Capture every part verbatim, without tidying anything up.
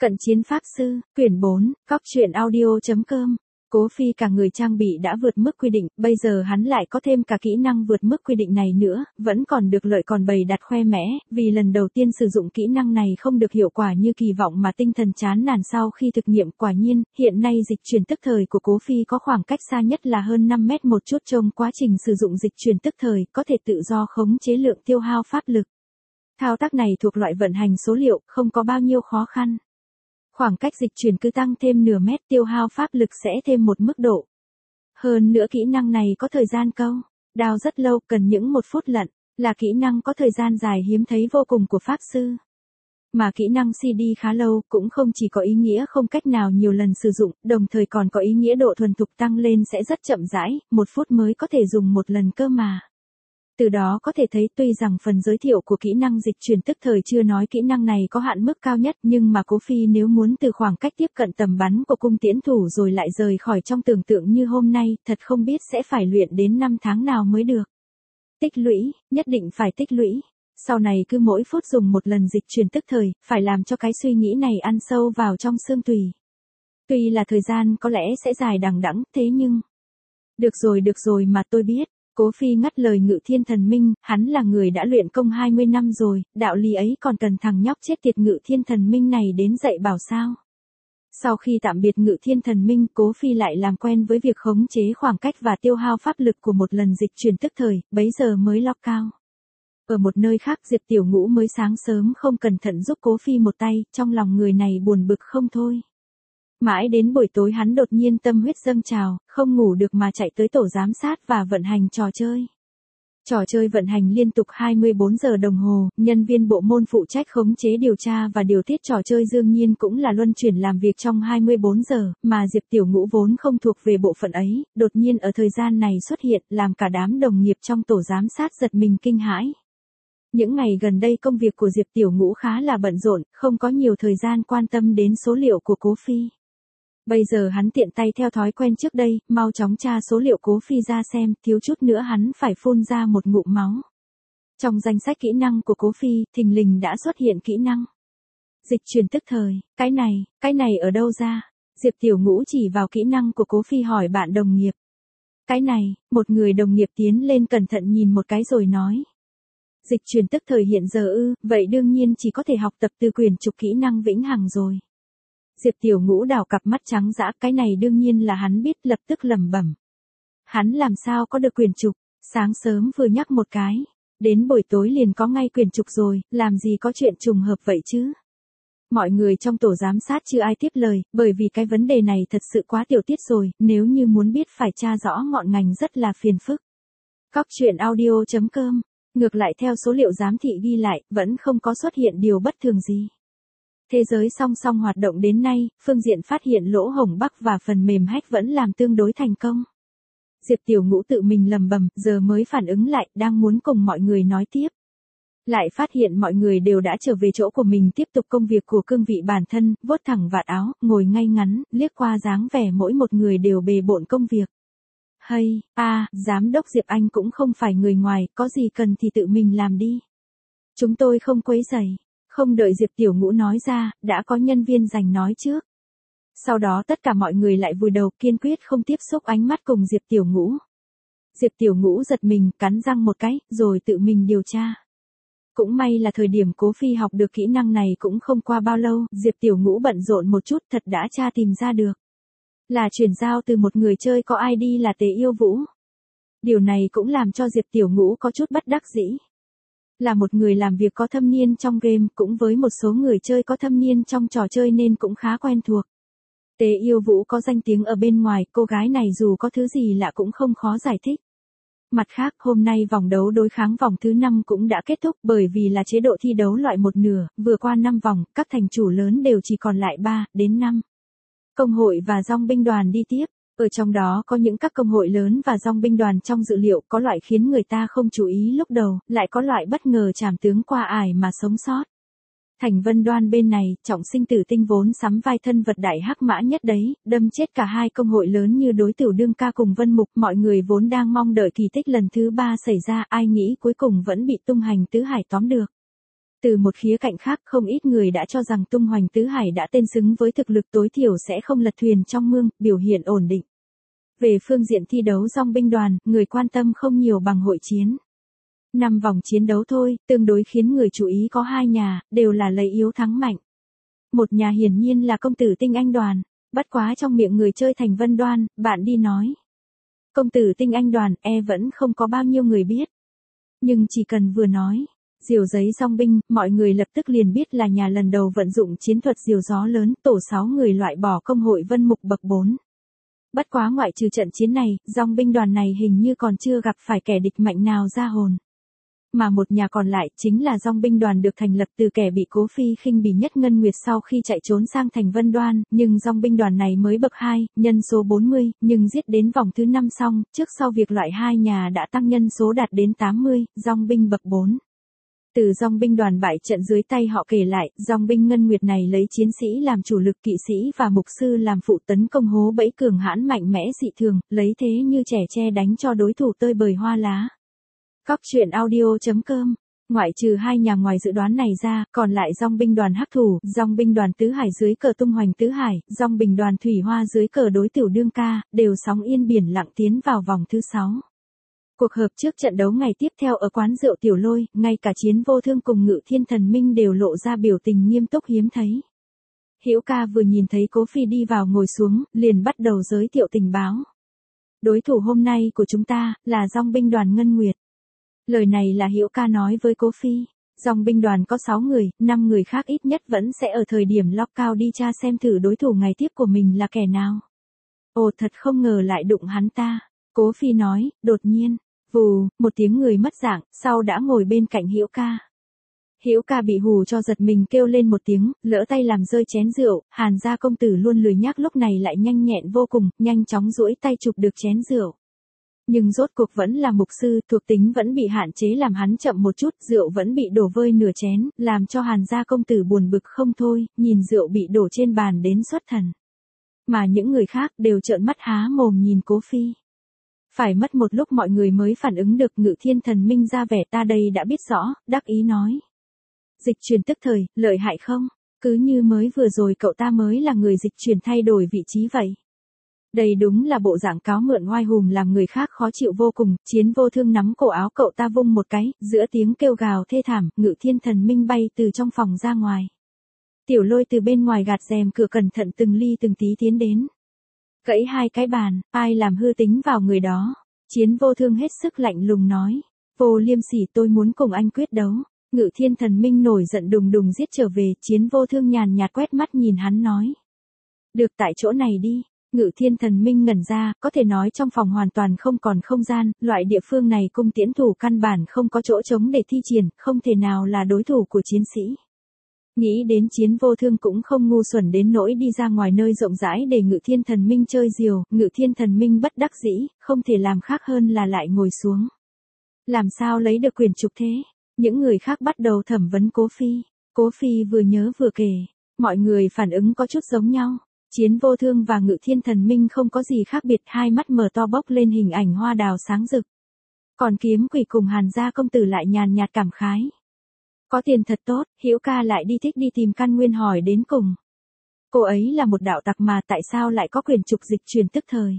Cận chiến pháp sư, quyển bốn, cóc truyện audio chấm com. Cố Phi cả người trang bị đã vượt mức quy định, bây giờ hắn lại có thêm cả kỹ năng vượt mức quy định này nữa, vẫn còn được lợi còn bày đặt khoe mẽ, vì lần đầu tiên sử dụng kỹ năng này không được hiệu quả như kỳ vọng mà tinh thần chán nản sau khi thực nghiệm. Quả nhiên, hiện nay dịch chuyển tức thời của Cố Phi có khoảng cách xa nhất là hơn năm mét một chút. Trong quá trình sử dụng dịch chuyển tức thời, có thể tự do khống chế lượng tiêu hao pháp lực. Thao tác này thuộc loại vận hành số liệu, không có bao nhiêu khó khăn. Khoảng cách dịch chuyển cứ tăng thêm nửa mét, tiêu hao pháp lực sẽ thêm một mức độ. Hơn nữa kỹ năng này có thời gian câu đao rất lâu, cần những một phút lận, là kỹ năng có thời gian dài hiếm thấy vô cùng của pháp sư. Mà kỹ năng xê đê khá lâu, cũng không chỉ có ý nghĩa không cách nào nhiều lần sử dụng, đồng thời còn có ý nghĩa độ thuần thục tăng lên sẽ rất chậm rãi, một phút mới có thể dùng một lần cơ mà. Từ đó có thể thấy tuy rằng phần giới thiệu của kỹ năng dịch chuyển tức thời chưa nói kỹ năng này có hạn mức cao nhất, nhưng mà Cố Phi nếu muốn từ khoảng cách tiếp cận tầm bắn của cung tiễn thủ rồi lại rời khỏi trong tưởng tượng như hôm nay, thật không biết sẽ phải luyện đến năm tháng nào mới được. Tích lũy, nhất định phải tích lũy. Sau này cứ mỗi phút dùng một lần dịch chuyển tức thời, phải làm cho cái suy nghĩ này ăn sâu vào trong xương tùy. Tuy là thời gian có lẽ sẽ dài đằng đẵng, thế nhưng... Được rồi được rồi mà tôi biết. Cố Phi ngắt lời Ngự Thiên Thần Minh, hắn là người đã luyện công hai mươi năm rồi, đạo lý ấy còn cần thằng nhóc chết tiệt Ngự Thiên Thần Minh này đến dạy bảo sao. Sau khi tạm biệt Ngự Thiên Thần Minh, Cố Phi lại làm quen với việc khống chế khoảng cách và tiêu hao pháp lực của một lần dịch chuyển tức thời, bấy giờ mới lock cao. Ở một nơi khác, Diệp Tiểu Ngũ mới sáng sớm không cẩn thận giúp Cố Phi một tay, trong lòng người này buồn bực không thôi. Mãi đến buổi tối hắn đột nhiên tâm huyết dâng trào, không ngủ được mà chạy tới tổ giám sát và vận hành trò chơi. Trò chơi vận hành liên tục hai mươi bốn giờ đồng hồ, nhân viên bộ môn phụ trách khống chế điều tra và điều tiết trò chơi đương nhiên cũng là luân chuyển làm việc trong hai mươi bốn giờ, mà Diệp Tiểu Ngũ vốn không thuộc về bộ phận ấy, đột nhiên ở thời gian này xuất hiện làm cả đám đồng nghiệp trong tổ giám sát giật mình kinh hãi. Những ngày gần đây công việc của Diệp Tiểu Ngũ khá là bận rộn, không có nhiều thời gian quan tâm đến số liệu của Cố Phi. Bây giờ hắn tiện tay theo thói quen trước đây, mau chóng tra số liệu Cố Phi ra xem, thiếu chút nữa hắn phải phun ra một ngụm máu. Trong danh sách kỹ năng của Cố Phi, thình lình đã xuất hiện kỹ năng dịch chuyển tức thời. Cái này, cái này ở đâu ra? Diệp Tiểu Ngũ chỉ vào kỹ năng của Cố Phi hỏi bạn đồng nghiệp. Cái này, một người đồng nghiệp tiến lên cẩn thận nhìn một cái rồi nói. Dịch chuyển tức thời hiện giờ ư, vậy đương nhiên chỉ có thể học tập từ quyển trục kỹ năng vĩnh hằng rồi. Diệp Tiểu Ngũ đảo cặp mắt trắng dã, cái này đương nhiên là hắn biết, lập tức lẩm bẩm. Hắn làm sao có được quyển trục, sáng sớm vừa nhắc một cái, đến buổi tối liền có ngay quyển trục rồi, làm gì có chuyện trùng hợp vậy chứ. Mọi người trong tổ giám sát chưa ai tiếp lời, bởi vì cái vấn đề này thật sự quá tiểu tiết rồi, nếu như muốn biết phải tra rõ ngọn ngành rất là phiền phức. Cóc truyện audio chấm com. Ngược lại theo số liệu giám thị ghi lại, vẫn không có xuất hiện điều bất thường gì. Thế giới song song hoạt động đến nay, phương diện phát hiện lỗ hổng bug và phần mềm hack vẫn làm tương đối thành công. Diệp Tiểu Ngũ tự mình lầm bầm, giờ mới phản ứng lại, đang muốn cùng mọi người nói tiếp. Lại phát hiện mọi người đều đã trở về chỗ của mình tiếp tục công việc của cương vị bản thân, vuốt thẳng vạt áo, ngồi ngay ngắn, liếc qua dáng vẻ mỗi một người đều bề bộn công việc. Hay, a, à, giám đốc Diệp Anh cũng không phải người ngoài, có gì cần thì tự mình làm đi. Chúng tôi không quấy rầy. Không đợi Diệp Tiểu Ngũ nói ra, đã có nhân viên giành nói trước. Sau đó tất cả mọi người lại vùi đầu kiên quyết không tiếp xúc ánh mắt cùng Diệp Tiểu Ngũ. Diệp Tiểu Ngũ giật mình, cắn răng một cái, rồi tự mình điều tra. Cũng may là thời điểm Cố Phi học được kỹ năng này cũng không qua bao lâu, Diệp Tiểu Ngũ bận rộn một chút thật đã tra tìm ra được. Là chuyển giao từ một người chơi có i đê là Tế Yêu Vũ. Điều này cũng làm cho Diệp Tiểu Ngũ có chút bất đắc dĩ. Là một người làm việc có thâm niên trong game, cũng với một số người chơi có thâm niên trong trò chơi nên cũng khá quen thuộc. Tế Yêu Vũ có danh tiếng ở bên ngoài, cô gái này dù có thứ gì lạ cũng không khó giải thích. Mặt khác, hôm nay vòng đấu đối kháng vòng thứ năm cũng đã kết thúc, bởi vì là chế độ thi đấu loại một nửa, vừa qua năm vòng, các thành chủ lớn đều chỉ còn lại ba đến năm. Công hội và dòng binh đoàn đi tiếp. Ở trong đó có những các công hội lớn và dòng binh đoàn trong dự liệu, có loại khiến người ta không chú ý lúc đầu, lại có loại bất ngờ trảm tướng qua ải mà sống sót. Thành Vân Đoan bên này, Trọng Sinh Tử Tinh vốn sắm vai thân vật đại hắc mã nhất đấy, đâm chết cả hai công hội lớn như đối tử Đương Ca cùng Vân Mục, mọi người vốn đang mong đợi kỳ tích lần thứ ba xảy ra, ai nghĩ cuối cùng vẫn bị tung hành tứ hải tóm được. Từ một khía cạnh khác, không ít người đã cho rằng tung hoành tứ hải đã tên xứng với thực lực tối thiểu sẽ không lật thuyền trong mương, biểu hiện ổn định. Về phương diện thi đấu dong binh đoàn, người quan tâm không nhiều bằng hội chiến. Năm vòng chiến đấu thôi, tương đối khiến người chú ý có hai nhà, đều là lấy yếu thắng mạnh. Một nhà hiển nhiên là công tử Tinh Anh đoàn, bất quá trong miệng người chơi Thành Vân Đoan, bạn đi nói. Công tử Tinh Anh đoàn, e vẫn không có bao nhiêu người biết. Nhưng chỉ cần vừa nói, diều giấy dong binh, mọi người lập tức liền biết là nhà lần đầu vận dụng chiến thuật diều gió lớn, tổ sáu người loại bỏ công hội Vân Mục bậc bốn. Bất quá ngoại trừ trận chiến này, dong binh đoàn này hình như còn chưa gặp phải kẻ địch mạnh nào ra hồn. Mà một nhà còn lại chính là dong binh đoàn được thành lập từ kẻ bị Cố Phi khinh bỉ Nhất Ngân Nguyệt sau khi chạy trốn sang Thành Vân Đoan, nhưng dong binh đoàn này mới bậc hai, nhân số bốn mươi, nhưng giết đến vòng thứ năm xong, trước sau việc loại hai nhà đã tăng nhân số đạt đến tám mươi, dong binh bậc bốn. Từ dong binh đoàn bại trận dưới tay họ kể lại, dong binh Ngân Nguyệt này lấy chiến sĩ làm chủ lực, kỵ sĩ và mục sư làm phụ, tấn công hố bẫy cường hãn mạnh mẽ dị thường, lấy thế như trẻ tre đánh cho đối thủ tơi bời hoa lá. Cóc truyện audio chấm com. Ngoại trừ hai nhà ngoài dự đoán này ra, còn lại dong binh đoàn Hắc Thủ, dong binh đoàn Tứ Hải dưới cờ tung hoành Tứ Hải, dong binh đoàn Thủy Hoa dưới cờ đối tiểu đương ca, đều sóng yên biển lặng tiến vào vòng thứ sáu. Cuộc họp trước trận đấu ngày tiếp theo ở quán rượu Tiểu Lôi, ngay cả Chiến Vô Thương cùng Ngự Thiên Thần Minh đều lộ ra biểu tình nghiêm túc hiếm thấy. Hữu Ca vừa nhìn thấy Cố Phi đi vào ngồi xuống, liền bắt đầu giới thiệu tình báo. Đối thủ hôm nay của chúng ta là dong binh đoàn Ngân Nguyệt. Lời này là Hữu Ca nói với Cố Phi. Dong binh đoàn có sáu người, năm người khác ít nhất vẫn sẽ ở thời điểm lock cao đi tra xem thử đối thủ ngày tiếp của mình là kẻ nào. Ồ, thật không ngờ lại đụng hắn ta. Cố Phi nói, đột nhiên. Vù, một tiếng người mất dạng, sau đã ngồi bên cạnh Hữu Ca. Hữu Ca bị hù cho giật mình kêu lên một tiếng, lỡ tay làm rơi chén rượu, Hàn gia công tử luôn lười nhác lúc này lại nhanh nhẹn vô cùng, nhanh chóng duỗi tay chụp được chén rượu. Nhưng rốt cuộc vẫn là mục sư, thuộc tính vẫn bị hạn chế làm hắn chậm một chút, rượu vẫn bị đổ vơi nửa chén, làm cho Hàn gia công tử buồn bực không thôi, nhìn rượu bị đổ trên bàn đến xuất thần. Mà những người khác đều trợn mắt há mồm nhìn Cố Phi. Phải mất một lúc mọi người mới phản ứng được, Ngự Thiên Thần Minh ra vẻ ta đây đã biết rõ, đắc ý nói. Dịch chuyển tức thời, lợi hại không? Cứ như mới vừa rồi cậu ta mới là người dịch chuyển thay đổi vị trí vậy. Đây đúng là bộ dạng cáo mượn oai hùm làm người khác khó chịu vô cùng, Chiến Vô Thương nắm cổ áo cậu ta vung một cái, giữa tiếng kêu gào thê thảm, Ngự Thiên Thần Minh bay từ trong phòng ra ngoài. Tiểu Lôi từ bên ngoài gạt rèm cửa cẩn thận từng ly từng tí tiến đến. Gãy hai cái bàn, ai làm hư tính vào người đó. Chiến Vô Thương hết sức lạnh lùng nói. Vô Liêm Sỉ, tôi muốn cùng anh quyết đấu. Ngự Thiên Thần Minh nổi giận đùng đùng giết trở về, Chiến Vô Thương nhàn nhạt quét mắt nhìn hắn nói. Được, tại chỗ này đi. Ngự Thiên Thần Minh ngẩn ra, có thể nói trong phòng hoàn toàn không còn không gian, loại địa phương này cung tiễn thủ căn bản không có chỗ trống để thi triển, không thể nào là đối thủ của chiến sĩ. Nghĩ đến Chiến Vô Thương cũng không ngu xuẩn đến nỗi đi ra ngoài nơi rộng rãi để Ngự Thiên Thần Minh chơi diều, Ngự Thiên Thần Minh bất đắc dĩ, không thể làm khác hơn là lại ngồi xuống. Làm sao lấy được quyền trục thế? Những người khác bắt đầu thẩm vấn Cố Phi. Cố Phi vừa nhớ vừa kể, mọi người phản ứng có chút giống nhau. Chiến Vô Thương và Ngự Thiên Thần Minh không có gì khác biệt, hai mắt mở to bốc lên hình ảnh hoa đào sáng rực. Còn Kiếm Quỷ cùng Hàn gia công tử lại nhàn nhạt cảm khái. Có tiền thật tốt, Hữu Ca lại đi thích đi tìm căn nguyên hỏi đến cùng. Cô ấy là một đạo tặc mà tại sao lại có quyền trục dịch chuyển tức thời.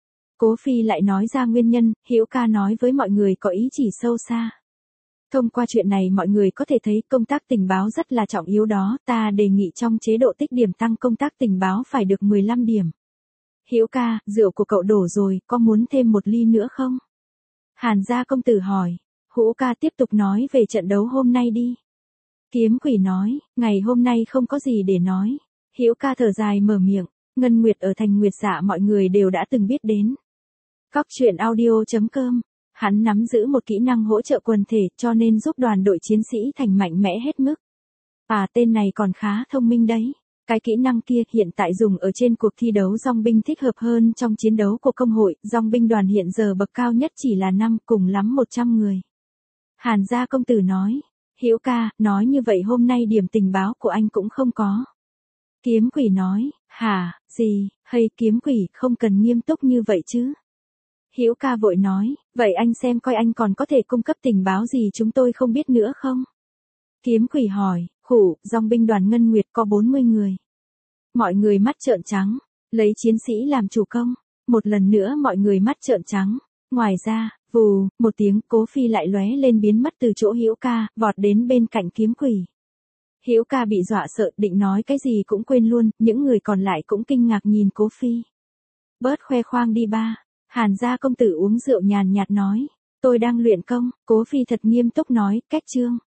Cố Phi lại nói ra nguyên nhân, Hữu Ca nói với mọi người có ý chỉ sâu xa. Thông qua chuyện này mọi người có thể thấy công tác tình báo rất là trọng yếu đó, ta đề nghị trong chế độ tích điểm tăng công tác tình báo phải được mười lăm điểm. Hữu Ca, rượu của cậu đổ rồi, có muốn thêm một ly nữa không? Hàn gia công tử hỏi. Hữu Ca tiếp tục nói về trận đấu hôm nay đi. Kiếm Quỷ nói, ngày hôm nay không có gì để nói. Hữu Ca thở dài mở miệng, Ngân Nguyệt ở thành Nguyệt Dạ mọi người đều đã từng biết đến. Cóc truyện audio chấm com. Hắn nắm giữ một kỹ năng hỗ trợ quần thể cho nên giúp đoàn đội chiến sĩ thành mạnh mẽ hết mức. À, tên này còn khá thông minh đấy. Cái kỹ năng kia hiện tại dùng ở trên cuộc thi đấu dong binh thích hợp hơn trong chiến đấu của công hội, dong binh đoàn hiện giờ bậc cao nhất chỉ là năm, cùng lắm một trăm người. Hàn gia công tử nói, Hữu Ca, nói như vậy hôm nay điểm tình báo của anh cũng không có. Kiếm Quỷ nói, hả, gì, hay Kiếm Quỷ không cần nghiêm túc như vậy chứ. Hữu Ca vội nói, vậy anh xem coi anh còn có thể cung cấp tình báo gì chúng tôi không biết nữa không? Kiếm quỷ hỏi, khủ, dòng binh đoàn Ngân Nguyệt có bốn mươi người. Mọi người mắt trợn trắng, lấy chiến sĩ làm chủ công. Một lần nữa mọi người mắt trợn trắng. Ngoài ra, vù, một tiếng, Cố Phi lại lóe lên biến mất từ chỗ Hữu Ca, vọt đến bên cạnh kiếm quỷ. Hữu Ca bị dọa sợ, định nói cái gì cũng quên luôn, những người còn lại cũng kinh ngạc nhìn Cố Phi. Bớt khoe khoang đi ba. Hàn gia công tử uống rượu nhàn nhạt nói. Tôi đang luyện công. Cố Phi thật nghiêm túc nói, cách chương.